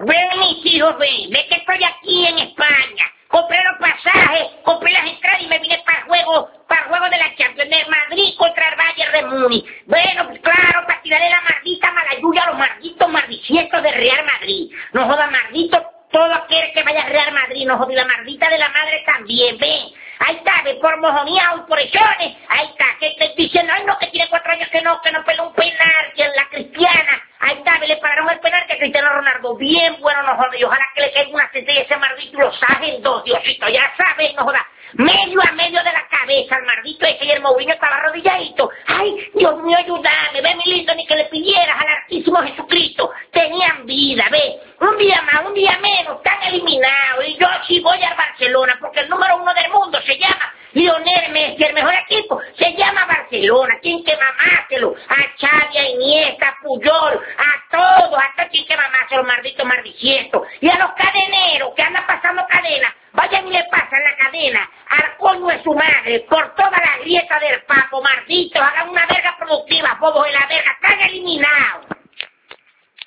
Ven, mis hijos, ven que estoy aquí en España. Compré los pasajes, compré las entradas y me vine para el juego de la Champions de Madrid contra el Bayern de Múnich. Bueno, pues claro, para tirarle la maldita malayuya a los malditos maldicientos de Real Madrid. No joda, maldito todo aquel que vaya a Real Madrid, no joda, y la maldita de la madre también, ven. Ahí está, ve, por mojoneado y por echones. Ahí está, que te diciendo, ay no, que tiene 4 años que no peló un penal, que en la Cristiana. Ahí está, le pararon el penal que Cristiano Ronaldo. Bien bueno, no joda, y ojalá que le caiga una sentencia a ese maldito y lo sajen dos, Diosito, ya sabes, no joda. Medio a medio de la cabeza, el maldito ese y el Mourinho estaba arrodilladito. Ay, Dios mío, ayúdame, ve mi lindo, ni que le pidieras al Altísimo Jesucristo. Tenían vida, ve. Un día más, un día menos, están eliminados. Y yo sí voy al Barcelona, porque el número 1 del mundo se llama Lionel Messi, el mejor equipo se llama Barcelona. Tienen que mamáselo a Xavi, a Iniesta, a Puyol, a todos, hasta tienen que mamárselo, maldito maldiciento. Y a los cadeneros que andan pasando cadena, vayan y le pasan la cadena al coño de su madre por toda la grieta del papo, malditos, hagan una verga productiva, bobos de la verga, están eliminados.